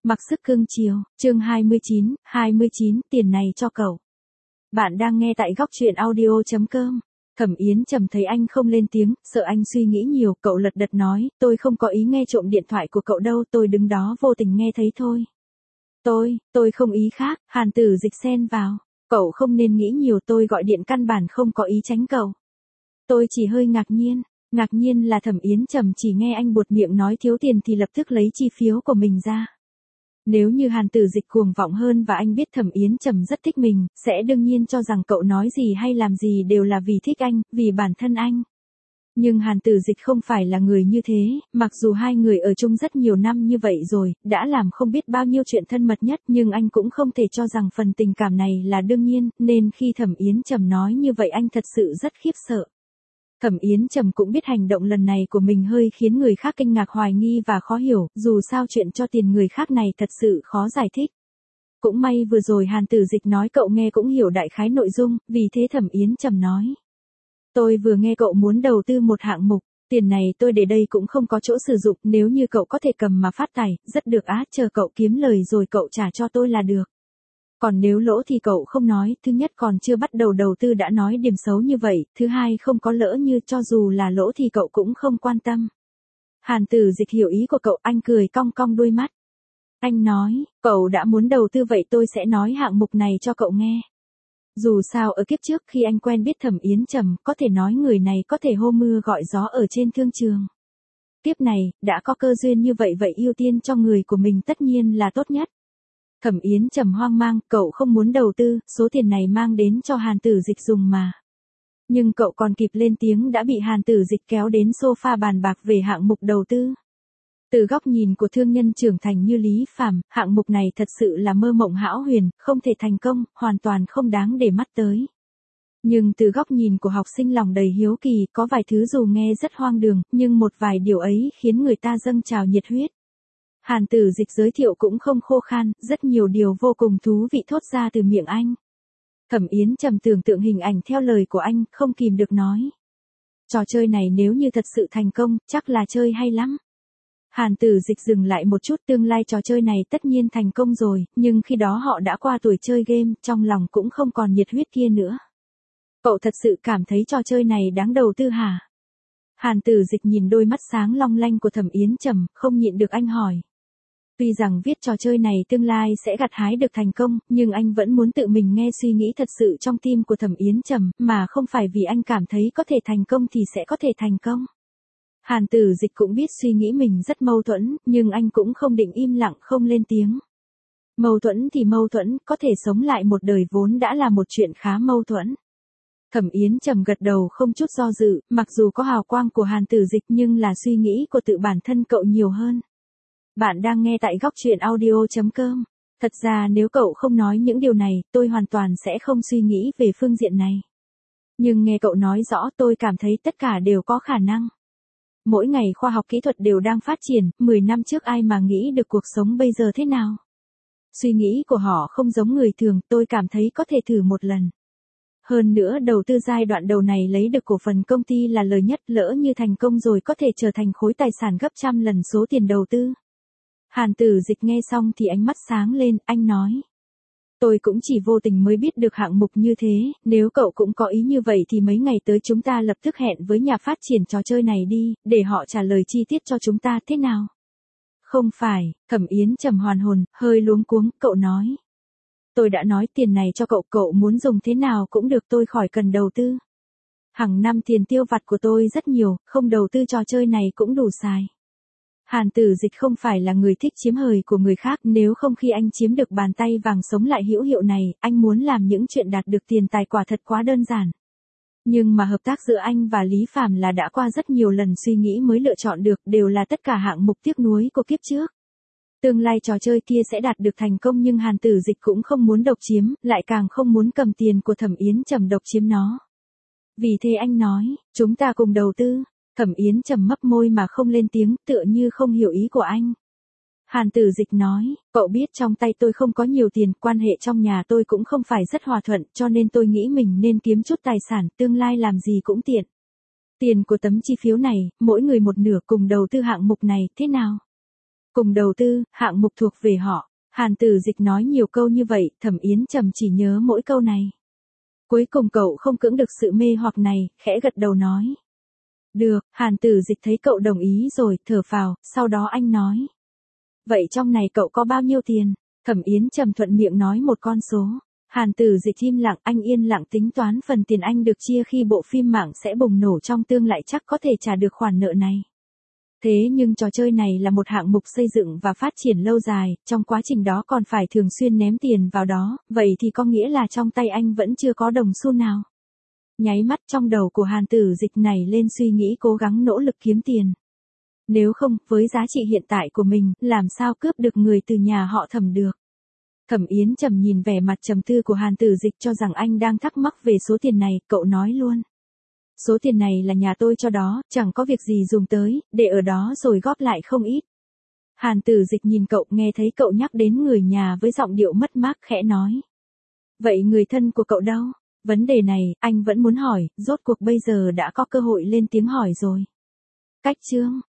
Mặc sức cưng chiều, chương 29, tiền này cho cậu. Bạn đang nghe tại góc truyện audio.com. Thẩm Yến Trầm thấy anh không lên tiếng, sợ anh suy nghĩ nhiều, cậu lật đật nói, tôi không có ý nghe trộm điện thoại của cậu đâu, tôi đứng đó vô tình nghe thấy thôi. Tôi không ý khác, Hàn Tử Dịch xen vào. Cậu không nên nghĩ nhiều, tôi gọi điện căn bản không có ý tránh cậu. Tôi chỉ hơi ngạc nhiên là Thẩm Yến Trầm chỉ nghe anh buột miệng nói thiếu tiền thì lập tức lấy chi phiếu của mình ra. Nếu như Hàn Tử Dịch cuồng vọng hơn và anh biết Thẩm Yến Trầm rất thích mình, sẽ đương nhiên cho rằng cậu nói gì hay làm gì đều là vì thích anh, vì bản thân anh. Nhưng Hàn Tử Dịch không phải là người như thế, mặc dù hai người ở chung rất nhiều năm như vậy rồi, đã làm không biết bao nhiêu chuyện thân mật nhất, nhưng anh cũng không thể cho rằng phần tình cảm này là đương nhiên, nên khi Thẩm Yến Trầm nói như vậy anh thật sự rất khiếp sợ. Thẩm Yến Trầm cũng biết hành động lần này của mình hơi khiến người khác kinh ngạc, hoài nghi và khó hiểu, dù sao chuyện cho tiền người khác này thật sự khó giải thích. Cũng may vừa rồi Hàn Tử Dịch nói cậu nghe cũng hiểu đại khái nội dung, vì thế Thẩm Yến Trầm nói. Tôi vừa nghe cậu muốn đầu tư một hạng mục, tiền này tôi để đây cũng không có chỗ sử dụng, nếu như cậu có thể cầm mà phát tài, rất được á, chờ cậu kiếm lời rồi cậu trả cho tôi là được. Còn nếu lỗ thì cậu không nói, thứ nhất còn chưa bắt đầu đầu tư đã nói điểm xấu như vậy, thứ hai không có lỡ như cho dù là lỗ thì cậu cũng không quan tâm. Hàn Tử Dịch hiểu ý của cậu, anh cười cong cong đôi mắt. Anh nói, cậu đã muốn đầu tư vậy tôi sẽ nói hạng mục này cho cậu nghe. Dù sao ở kiếp trước khi anh quen biết Thẩm Yến Trầm, có thể nói người này có thể hô mưa gọi gió ở trên thương trường. Kiếp này, đã có cơ duyên như vậy ưu tiên cho người của mình tất nhiên là tốt nhất. Thẩm Yến Trầm hoang mang, cậu không muốn đầu tư, số tiền này mang đến cho Hàn Tử Dịch dùng mà. Nhưng cậu còn kịp lên tiếng đã bị Hàn Tử Dịch kéo đến sofa bàn bạc về hạng mục đầu tư. Từ góc nhìn của thương nhân trưởng thành như Lý Phàm, hạng mục này thật sự là mơ mộng hão huyền, không thể thành công, hoàn toàn không đáng để mắt tới. Nhưng từ góc nhìn của học sinh lòng đầy hiếu kỳ, có vài thứ dù nghe rất hoang đường, nhưng một vài điều ấy khiến người ta dâng trào nhiệt huyết. Hàn Tử Dịch giới thiệu cũng không khô khan, rất nhiều điều vô cùng thú vị thốt ra từ miệng anh. Thẩm Yến Trầm tưởng tượng hình ảnh theo lời của anh, không kìm được nói. Trò chơi này nếu như thật sự thành công, chắc là chơi hay lắm. Hàn Tử Dịch dừng lại một chút, tương lai trò chơi này tất nhiên thành công rồi, nhưng khi đó họ đã qua tuổi chơi game, trong lòng cũng không còn nhiệt huyết kia nữa. Cậu thật sự cảm thấy trò chơi này đáng đầu tư hả? Hàn Tử Dịch nhìn đôi mắt sáng long lanh của Thẩm Yến Trầm, không nhịn được anh hỏi. Tuy rằng viết trò chơi này tương lai sẽ gặt hái được thành công, nhưng anh vẫn muốn tự mình nghe suy nghĩ thật sự trong tim của Thẩm Yến Trầm, mà không phải vì anh cảm thấy có thể thành công thì sẽ có thể thành công. Hàn Tử Dịch cũng biết suy nghĩ mình rất mâu thuẫn, nhưng anh cũng không định im lặng không lên tiếng. Mâu thuẫn thì mâu thuẫn, có thể sống lại một đời vốn đã là một chuyện khá mâu thuẫn. Thẩm Yến Trầm gật đầu không chút do dự, mặc dù có hào quang của Hàn Tử Dịch nhưng là suy nghĩ của tự bản thân cậu nhiều hơn. Bạn đang nghe tại góc truyện audio.com. Thật ra nếu cậu không nói những điều này, tôi hoàn toàn sẽ không suy nghĩ về phương diện này. Nhưng nghe cậu nói rõ tôi cảm thấy tất cả đều có khả năng. Mỗi ngày khoa học kỹ thuật đều đang phát triển, 10 năm trước ai mà nghĩ được cuộc sống bây giờ thế nào. Suy nghĩ của họ không giống người thường, tôi cảm thấy có thể thử một lần. Hơn nữa đầu tư giai đoạn đầu này lấy được cổ phần công ty là lời nhất, lỡ như thành công rồi có thể trở thành khối tài sản gấp trăm lần số tiền đầu tư. Hàn Tử Dịch nghe xong thì ánh mắt sáng lên, anh nói. Tôi cũng chỉ vô tình mới biết được hạng mục như thế, nếu cậu cũng có ý như vậy thì mấy ngày tới chúng ta lập tức hẹn với nhà phát triển trò chơi này đi, để họ trả lời chi tiết cho chúng ta thế nào. Không phải, Thẩm Yến Trầm hoàn hồn, hơi luống cuống, cậu nói. Tôi đã nói tiền này cho cậu, cậu muốn dùng thế nào cũng được, tôi khỏi cần đầu tư. Hàng năm tiền tiêu vặt của tôi rất nhiều, không đầu tư trò chơi này cũng đủ xài. Hàn Tử Dịch không phải là người thích chiếm hời của người khác, nếu không khi anh chiếm được bàn tay vàng sống lại hữu hiệu này, anh muốn làm những chuyện đạt được tiền tài quả thật quá đơn giản. Nhưng mà hợp tác giữa anh và Lý Phàm là đã qua rất nhiều lần suy nghĩ mới lựa chọn được, đều là tất cả hạng mục tiếc nuối của kiếp trước. Tương lai trò chơi kia sẽ đạt được thành công nhưng Hàn Tử Dịch cũng không muốn độc chiếm, lại càng không muốn cầm tiền của Thẩm Yến Trầm độc chiếm nó. Vì thế anh nói, chúng ta cùng đầu tư. Thẩm Yến Trầm mấp môi mà không lên tiếng, tựa như không hiểu ý của anh. Hàn Tử Dịch nói, cậu biết trong tay tôi không có nhiều tiền, quan hệ trong nhà tôi cũng không phải rất hòa thuận, cho nên tôi nghĩ mình nên kiếm chút tài sản, tương lai làm gì cũng tiện. Tiền của tấm chi phiếu này, mỗi người một nửa cùng đầu tư hạng mục này, thế nào? cùng đầu tư, hạng mục thuộc về họ. Hàn Tử Dịch nói nhiều câu như vậy, Thẩm Yến Trầm chỉ nhớ mỗi câu này. Cuối cùng cậu không cưỡng được sự mê hoặc này, khẽ gật đầu nói. Được, Hàn Tử Dịch thấy cậu đồng ý rồi, thở phào, sau đó anh nói. Vậy trong này cậu có bao nhiêu tiền? Thẩm Yến Trầm thuận miệng nói một con số. Hàn Tử Dịch im lặng, anh yên lặng tính toán phần tiền anh được chia khi bộ phim mạng sẽ bùng nổ trong tương lai chắc có thể trả được khoản nợ này. Thế nhưng trò chơi này là một hạng mục xây dựng và phát triển lâu dài, trong quá trình đó còn phải thường xuyên ném tiền vào đó, vậy thì có nghĩa là trong tay anh vẫn chưa có đồng xu nào. Nháy mắt trong đầu của Hàn Tử Dịch này lên suy nghĩ cố gắng nỗ lực kiếm tiền. Nếu không, với giá trị hiện tại của mình, làm sao cướp được người từ nhà họ Thẩm được. Thẩm Yến Trầm nhìn vẻ mặt trầm tư của Hàn Tử Dịch cho rằng anh đang thắc mắc về số tiền này, cậu nói luôn. Số tiền này là nhà tôi cho đó, chẳng có việc gì dùng tới, để ở đó rồi góp lại không ít. Hàn Tử Dịch nhìn cậu, nghe thấy cậu nhắc đến người nhà với giọng điệu mất mát khẽ nói. Vậy người thân của cậu đâu? Vấn đề này, anh vẫn muốn hỏi, rốt cuộc bây giờ đã có cơ hội lên tiếng hỏi rồi. Cách chương